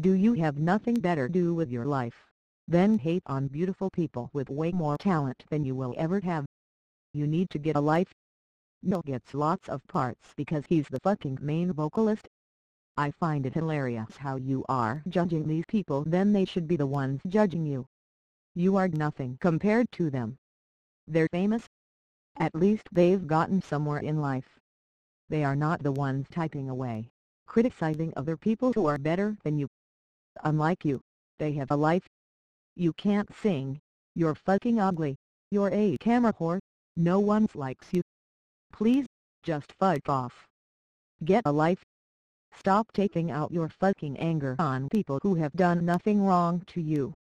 Do you have nothing better to do with your life than hate on beautiful people with way more talent than you will ever have? You need to get a life. Neil gets lots of parts because he's the fucking main vocalist. I find it hilarious how you are judging these people, then they should be the ones judging you. You are nothing compared to them. They're famous. At least they've gotten somewhere in life. They are not the ones typing away, criticizing other people who are better than you. Unlike you, they have a life. You can't sing, you're fucking ugly, you're a camera whore, no one likes you. Please, just fuck off. Get a life. Stop taking out your fucking anger on people who have done nothing wrong to you.